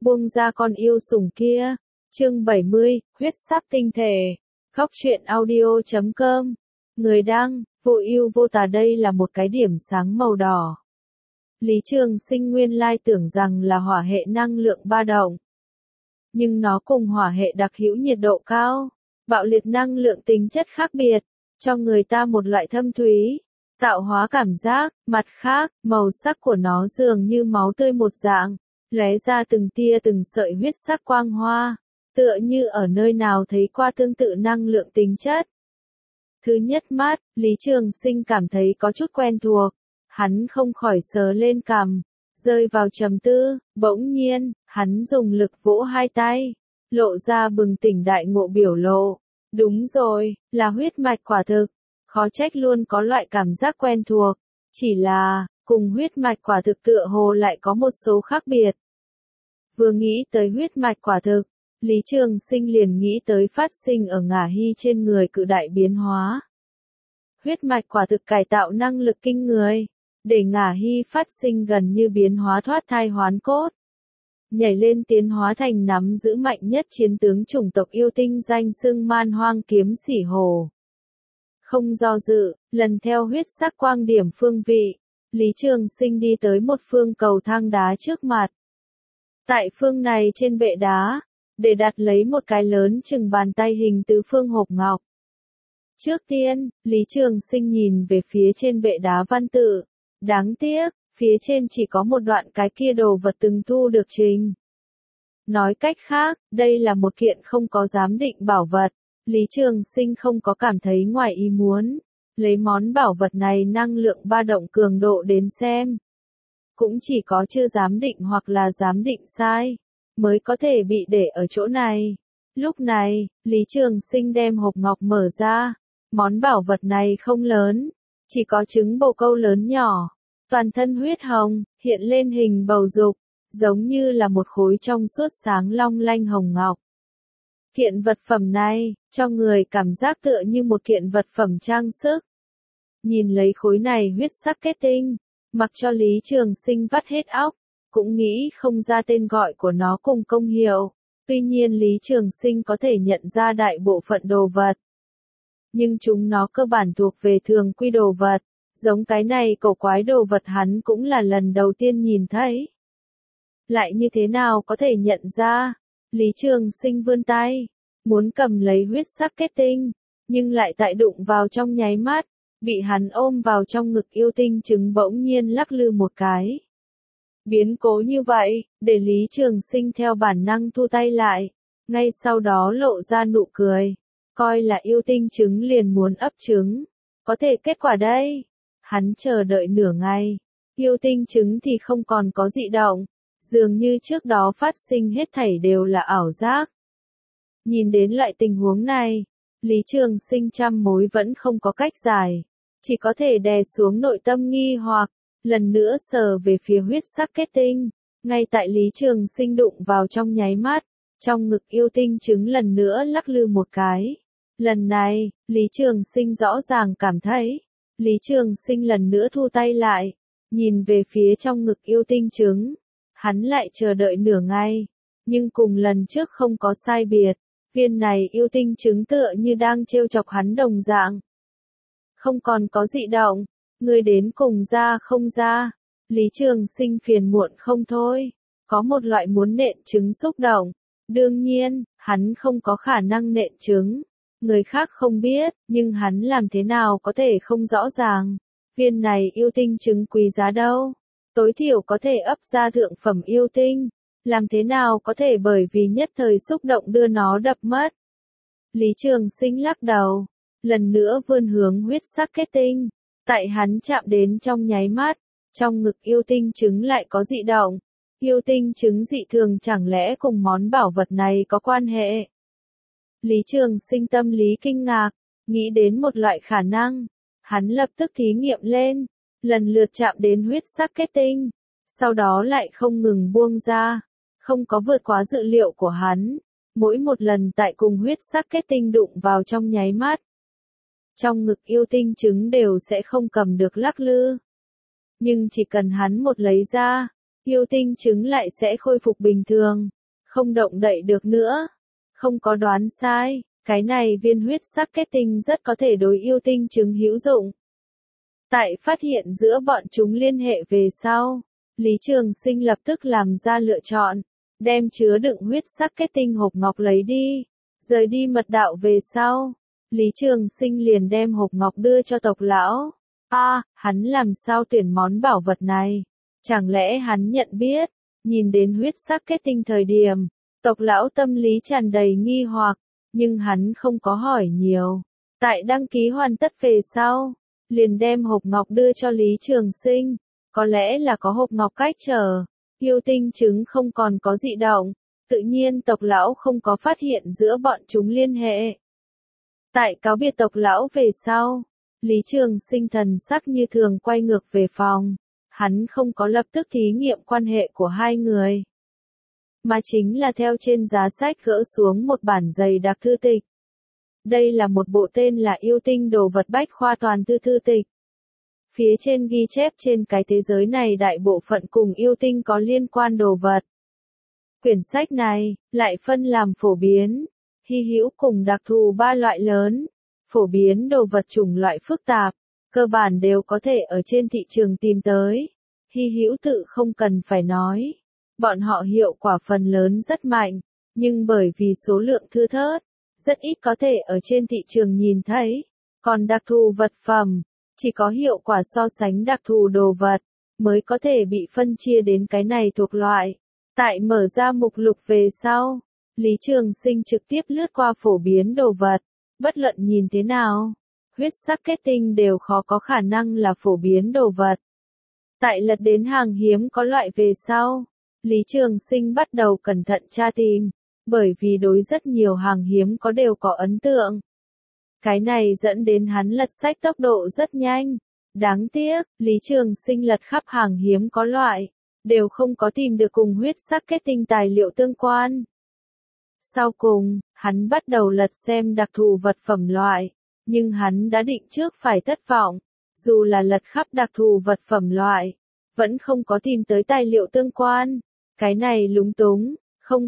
buông ra con yêu sủng kia. Chương 70, huyết sắc tinh thể. Góc truyện audio.com. Người đăng, vô ưu vô tà. Đây là một cái điểm sáng màu đỏ. Lý Trường Sinh nguyên lai tưởng rằng là hỏa hệ năng lượng ba động. Nhưng nó cùng hỏa hệ đặc hữu nhiệt độ cao, bạo liệt năng lượng tính chất khác biệt, cho người ta một loại thâm thúy, tạo hóa cảm giác. Mặt khác, màu sắc của nó dường như máu tươi một dạng, lóe ra từng tia từng sợi huyết sắc quang hoa, tựa như ở nơi nào thấy qua tương tự năng lượng tính chất. Thứ nhất mắt, Lý Trường Sinh cảm thấy có chút quen thuộc, hắn không khỏi sờ lên cằm, rơi vào trầm tư. Bỗng nhiên, hắn dùng lực vỗ hai tay, lộ ra bừng tỉnh đại ngộ biểu lộ. Đúng rồi, là huyết mạch quả thực, khó trách luôn có loại cảm giác quen thuộc, chỉ là, cùng huyết mạch quả thực tựa hồ lại có một số khác biệt. Vừa nghĩ tới huyết mạch quả thực, Lý Trường Sinh liền nghĩ tới phát sinh ở Ngả Hy trên người cự đại biến hóa. Huyết mạch quả thực cải tạo năng lực kinh người, để Ngả Hy phát sinh gần như biến hóa thoát thai hoán cốt. Nhảy lên tiến hóa thành nắm giữ mạnh nhất chiến tướng chủng tộc yêu tinh danh xưng Man Hoang Kiếm Sỉ Hồ. Không do dự, lần theo huyết sắc quang điểm phương vị, Lý Trường Sinh đi tới một phương cầu thang đá trước mặt. Tại phương này trên bệ đá, để đặt lấy một cái lớn chừng bàn tay hình tứ phương hộp ngọc. Trước tiên, Lý Trường Sinh nhìn về phía trên bệ đá văn tự. Đáng tiếc, phía trên chỉ có một đoạn cái kia đồ vật từng thu được trình. Nói cách khác, đây là một kiện không có giám định bảo vật. Lý Trường Sinh không có cảm thấy ngoài ý muốn. Lấy món bảo vật này năng lượng ba động cường độ đến xem. Cũng chỉ có chưa giám định hoặc là giám định sai, mới có thể bị để ở chỗ này. Lúc này, Lý Trường Sinh đem hộp ngọc mở ra. Món bảo vật này không lớn, chỉ có trứng bồ câu lớn nhỏ. Toàn thân huyết hồng, hiện lên hình bầu dục, giống như là một khối trong suốt sáng long lanh hồng ngọc. Kiện vật phẩm này, cho người cảm giác tựa như một kiện vật phẩm trang sức. Nhìn lấy khối này huyết sắc kết tinh, mặc cho Lý Trường Sinh vắt hết óc, cũng nghĩ không ra tên gọi của nó cùng công hiệu. Tuy nhiên Lý Trường Sinh có thể nhận ra đại bộ phận đồ vật. Nhưng chúng nó cơ bản thuộc về thường quy đồ vật. Giống cái này cổ quái đồ vật hắn cũng là lần đầu tiên nhìn thấy. Lại như thế nào có thể nhận ra? Lý Trường Sinh vươn tay, muốn cầm lấy huyết sắc kết tinh, nhưng lại tại đụng vào trong nháy mắt, bị hắn ôm vào trong ngực yêu tinh trứng bỗng nhiên lắc lư một cái. Biến cố như vậy, để Lý Trường Sinh theo bản năng thu tay lại, ngay sau đó lộ ra nụ cười, coi là yêu tinh trứng liền muốn ấp trứng. Có thể kết quả đây. Hắn chờ đợi nửa ngày, yêu tinh trứng thì không còn có dị động, dường như trước đó phát sinh hết thảy đều là ảo giác. Nhìn đến loại tình huống này, Lý Trường Sinh trăm mối vẫn không có cách giải, chỉ có thể đè xuống nội tâm nghi hoặc, lần nữa sờ về phía huyết sắc kết tinh. Ngay tại Lý Trường Sinh đụng vào trong nháy mắt, trong ngực yêu tinh trứng lần nữa lắc lư một cái. Lần này, Lý Trường Sinh rõ ràng cảm thấy. Lý Trường Sinh lần nữa thu tay lại, nhìn về phía trong ngực yêu tinh trứng. Hắn lại chờ đợi nửa ngày, nhưng cùng lần trước không có sai biệt, viên này yêu tinh trứng tựa như đang trêu chọc hắn đồng dạng. Không còn có dị động, người đến cùng ra không ra. Lý Trường Sinh phiền muộn không thôi, có một loại muốn nện trứng xúc động. Đương nhiên, hắn không có khả năng nện trứng. Người khác không biết, nhưng hắn làm thế nào có thể không rõ ràng. Viên này yêu tinh trứng quý giá đâu. Tối thiểu có thể ấp ra thượng phẩm yêu tinh. Làm thế nào có thể bởi vì nhất thời xúc động đưa nó đập mất. Lý Trường Sinh lắc đầu. Lần nữa vươn hướng huyết sắc kết tinh. Tại hắn chạm đến trong nháy mắt. Trong ngực yêu tinh trứng lại có dị động. Yêu tinh trứng dị thường chẳng lẽ cùng món bảo vật này có quan hệ. Lý Trường Sinh tâm lý kinh ngạc, nghĩ đến một loại khả năng. Hắn lập tức thí nghiệm lên, lần lượt chạm đến huyết sắc kết tinh, sau đó lại không ngừng buông ra, không có vượt quá dự liệu của hắn. Mỗi một lần tại cùng huyết sắc kết tinh đụng vào trong nháy mắt, trong ngực yêu tinh trứng đều sẽ không cầm được lắc lư. Nhưng chỉ cần hắn một lấy ra, yêu tinh trứng lại sẽ khôi phục bình thường, không động đậy được nữa. Không có đoán sai, cái này viên huyết sắc kết tinh rất có thể đối yêu tinh trứng hữu dụng. Tại phát hiện giữa bọn chúng liên hệ về sau, Lý Trường Sinh lập tức làm ra lựa chọn, đem chứa đựng huyết sắc kết tinh hộp ngọc lấy đi, rời đi mật đạo về sau. Lý Trường Sinh liền đem hộp ngọc đưa cho tộc lão. Hắn làm sao tuyển món bảo vật này? Chẳng lẽ hắn nhận biết? Nhìn đến huyết sắc kết tinh thời điểm, tộc lão tâm lý tràn đầy nghi hoặc, nhưng hắn không có hỏi nhiều. Tại đăng ký hoàn tất về sau, liền đem hộp ngọc đưa cho Lý Trường Sinh. Có lẽ là có hộp ngọc cách trở, yêu tinh trứng không còn có dị động, tự nhiên tộc lão không có phát hiện giữa bọn chúng liên hệ. Tại cáo biệt tộc lão về sau, Lý Trường Sinh thần sắc như thường quay ngược về phòng, hắn không có lập tức thí nghiệm quan hệ của hai người, mà chính là theo trên giá sách gỡ xuống một bản dày đặc thư tịch. Đây là một bộ tên là Yêu tinh đồ vật bách khoa toàn thư thư tịch. Phía trên ghi chép trên cái thế giới này đại bộ phận cùng yêu tinh có liên quan đồ vật. Quyển sách này lại phân làm phổ biến, hy hữu cùng đặc thù ba loại lớn. Phổ biến đồ vật chủng loại phức tạp, cơ bản đều có thể ở trên thị trường tìm tới. Hy hữu tự không cần phải nói. Bọn họ hiệu quả phần lớn rất mạnh, nhưng bởi vì số lượng thưa thớt, rất ít có thể ở trên thị trường nhìn thấy. Còn đặc thù vật phẩm, chỉ có hiệu quả so sánh đặc thù đồ vật, mới có thể bị phân chia đến cái này thuộc loại. Tại mở ra mục lục về sau, Lý Trường Sinh trực tiếp lướt qua phổ biến đồ vật, bất luận nhìn thế nào, huyết sắc kết tinh đều khó có khả năng là phổ biến đồ vật. Tại lật đến hàng hiếm có loại về sau, Lý Trường Sinh bắt đầu cẩn thận tra tìm, bởi vì đối rất nhiều hàng hiếm có đều có ấn tượng. Cái này dẫn đến hắn lật sách tốc độ rất nhanh. Đáng tiếc, Lý Trường Sinh lật khắp hàng hiếm có loại, đều không có tìm được cùng huyết sắc kết tinh tài liệu tương quan. Sau cùng, hắn bắt đầu lật xem đặc thù vật phẩm loại, nhưng hắn đã định trước phải thất vọng. Dù là lật khắp đặc thù vật phẩm loại, vẫn không có tìm tới tài liệu tương quan. Cái này lúng túng, không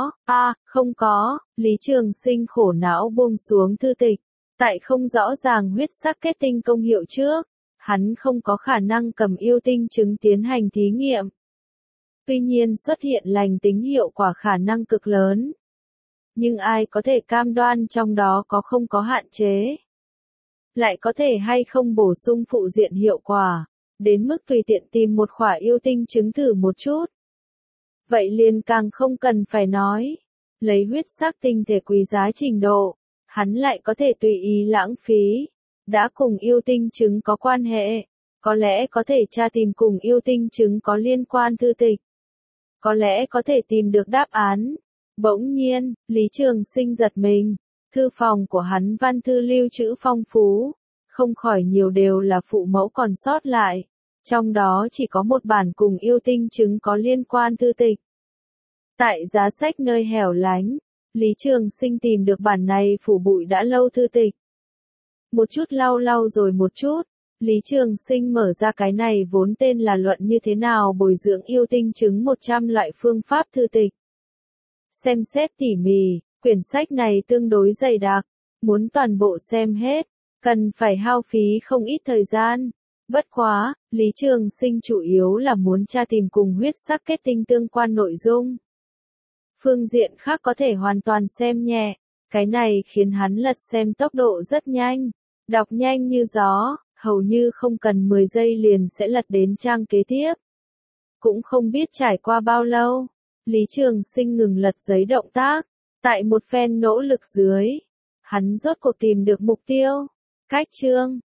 có, Lý Trường Sinh khổ não buông xuống thư tịch. Tại không rõ ràng huyết sắc kết tinh công hiệu trước, hắn không có khả năng cầm yêu tinh trứng tiến hành thí nghiệm. Tuy nhiên xuất hiện lành tính hiệu quả khả năng cực lớn. Nhưng ai có thể cam đoan trong đó không có hạn chế? Lại có thể hay không bổ sung phụ diện hiệu quả, đến mức tùy tiện tìm một khỏa yêu tinh trứng thử một chút. Vậy liền càng không cần phải nói, lấy huyết sắc tinh thể quý giá trình độ, hắn lại có thể tùy ý lãng phí. Đã cùng yêu tinh trứng có quan hệ, có lẽ có thể tra tìm cùng yêu tinh trứng có liên quan thư tịch. Có lẽ có thể tìm được đáp án. Bỗng nhiên, Lý Trường Sinh giật mình, thư phòng của hắn văn thư lưu trữ phong phú, không khỏi nhiều đều là phụ mẫu còn sót lại. Trong đó chỉ có một bản cùng yêu tinh trứng có liên quan thư tịch. Tại giá sách nơi hẻo lánh, Lý Trường Sinh tìm được bản này phủ bụi đã lâu thư tịch. Một chút lau rồi một chút, Lý Trường Sinh mở ra cái này vốn tên là luận như thế nào bồi dưỡng yêu tinh trứng 100 loại phương pháp thư tịch. Xem xét tỉ mỉ, quyển sách này tương đối dày đặc, muốn toàn bộ xem hết, cần phải hao phí không ít thời gian. Bất quá, Lý Trường Sinh chủ yếu là muốn tra tìm cùng huyết sắc kết tinh tương quan nội dung. Phương diện khác có thể hoàn toàn xem nhẹ, cái này khiến hắn lật xem tốc độ rất nhanh, đọc nhanh như gió, hầu như không cần 10 giây liền sẽ lật đến trang kế tiếp. Cũng không biết trải qua bao lâu, Lý Trường Sinh ngừng lật giấy động tác, tại một phen nỗ lực dưới, hắn rốt cuộc tìm được mục tiêu. Cách chương